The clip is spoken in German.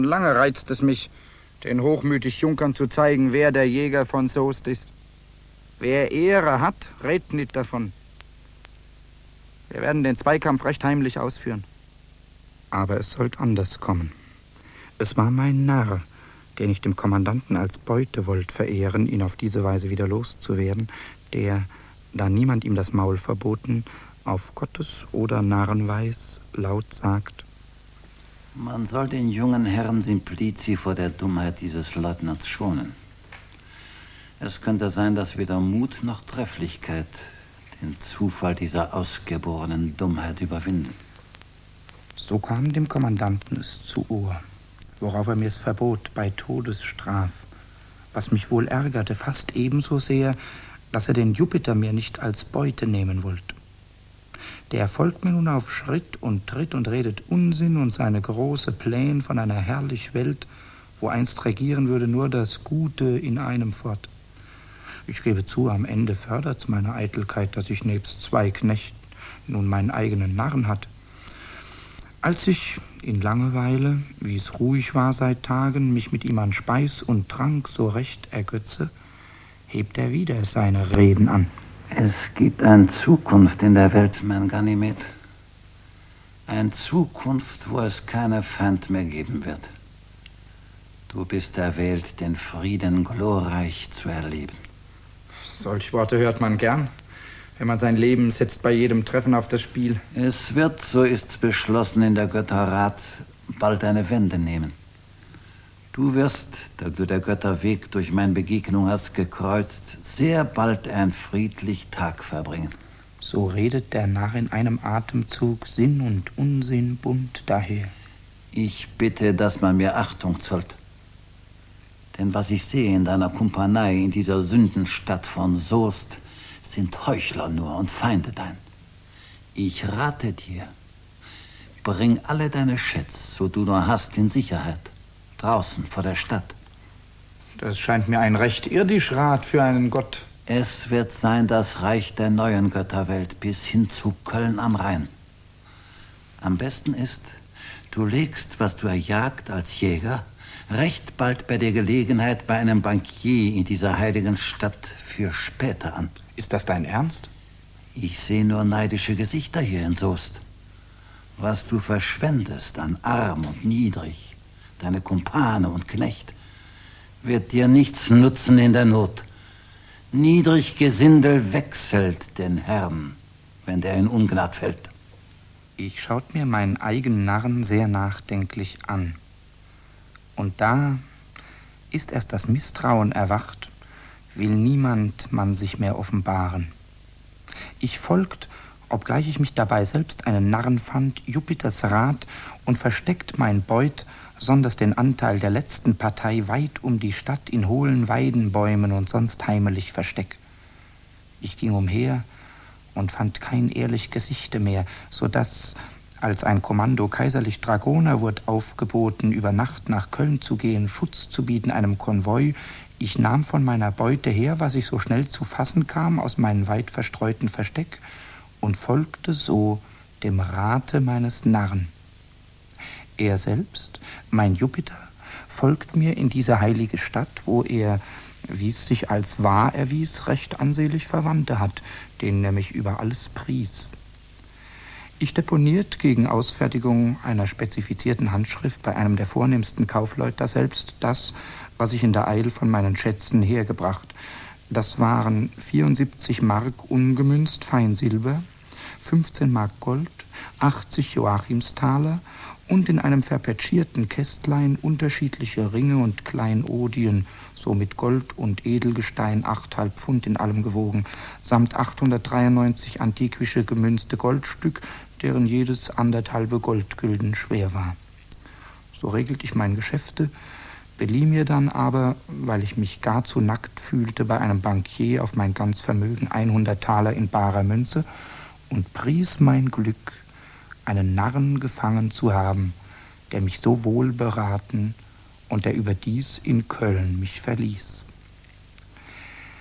Lange reizt es mich, den hochmütig Junkern zu zeigen, wer der Jäger von Soest ist. Wer Ehre hat, redet nicht davon. Wir werden den Zweikampf recht heimlich ausführen. Aber es sollte anders kommen. Es war mein Narr, den ich dem Kommandanten als Beute wollt verehren, ihn auf diese Weise wieder loszuwerden, der, da niemand ihm das Maul verboten, auf Gottes oder Narrenweis laut sagt: Man soll den jungen Herrn Simplici vor der Dummheit dieses Leutnants schonen. Es könnte sein, dass weder Mut noch Trefflichkeit den Zufall dieser ausgeborenen Dummheit überwinden. So kam dem Kommandanten es zu Ohr, worauf er mir's verbot bei Todesstraf, was mich wohl ärgerte fast ebenso sehr, dass er den Jupiter mir nicht als Beute nehmen wollte. Der folgt mir nun auf Schritt und Tritt und redet Unsinn und seine große Pläne von einer herrlich Welt, wo einst regieren würde nur das Gute in einem fort. Ich gebe zu, am Ende fördert's meine Eitelkeit, dass ich nebst 2 Knechten nun meinen eigenen Narren hat. Als ich in Langeweile, wie's ruhig war seit Tagen, mich mit ihm an Speis und Trank so recht ergötze, hebt er wieder seine Reden an. Es gibt eine Zukunft in der Welt, mein Ganymed. Eine Zukunft, wo es keine Feind mehr geben wird. Du bist erwählt, den Frieden glorreich zu erleben. Solch Worte hört man gern, wenn man sein Leben setzt bei jedem Treffen auf das Spiel. Es wird, so ist's beschlossen, in der Götterrat bald eine Wende nehmen. Du wirst, da du der Götter Weg durch meine Begegnung hast gekreuzt, sehr bald einen friedlich Tag verbringen. So redet der Narr in einem Atemzug Sinn und Unsinn bunt daher. Ich bitte, dass man mir Achtung zollt. Denn was ich sehe in deiner Kumpanei, in dieser Sündenstadt von Soest, sind Heuchler nur und Feinde dein. Ich rate dir, bring alle deine Schätze, so du nur hast, in Sicherheit, draußen vor der Stadt. Das scheint mir ein recht irdisch Rat für einen Gott. Es wird sein das Reich der neuen Götterwelt bis hin zu Köln am Rhein. Am besten ist, du legst, was du erjagt als Jäger, recht bald bei der Gelegenheit bei einem Bankier in dieser heiligen Stadt für später an. Ist das dein Ernst? Ich sehe nur neidische Gesichter hier in Soest. Was du verschwendest an arm und niedrig, deine Kumpane und Knecht, wird dir nichts nutzen in der Not. Niedrig Gesindel wechselt den Herrn, wenn der in Ungnad fällt. Ich schaut mir meinen eigenen Narren sehr nachdenklich an. Und da ist erst das Misstrauen erwacht, will niemand man sich mehr offenbaren. Ich folgt, obgleich ich mich dabei selbst einen Narren fand, Jupiters Rat und versteckt mein Beut, sonders den Anteil der letzten Partei weit um die Stadt in hohlen Weidenbäumen und sonst heimelig versteck. Ich ging umher und fand kein ehrlich Gesichte mehr, so dass, als ein Kommando kaiserlich Dragoner wurde aufgeboten, über Nacht nach Köln zu gehen, Schutz zu bieten einem Konvoi, ich nahm von meiner Beute her, was ich so schnell zu fassen kam, aus meinem weit verstreuten Versteck und folgte so dem Rate meines Narren. Er selbst, mein Jupiter, folgt mir in diese heilige Stadt, wo er, wie es sich als wahr erwies, recht ansehlich Verwandte hat, denen er mich über alles pries. Ich deponiert gegen Ausfertigung einer spezifizierten Handschrift bei einem der vornehmsten Kaufleute daselbst das, was ich in der Eil von meinen Schätzen hergebracht. Das waren 74 Mark ungemünzt Feinsilber, 15 Mark Gold, 80 Joachimsthaler und in einem verpetschierten Kästlein unterschiedliche Ringe und Kleinodien, so mit Gold und Edelgestein 8,5 Pfund in allem gewogen, samt 893 antiquische gemünzte Goldstück, deren jedes 1,5 Goldgülden schwer war. So regelte ich mein Geschäfte, belieh mir dann aber, weil ich mich gar zu nackt fühlte, bei einem Bankier auf mein ganz Vermögen 100 Taler in barer Münze und pries mein Glück, einen Narren gefangen zu haben, der mich so wohl beraten und der überdies in Köln mich verließ.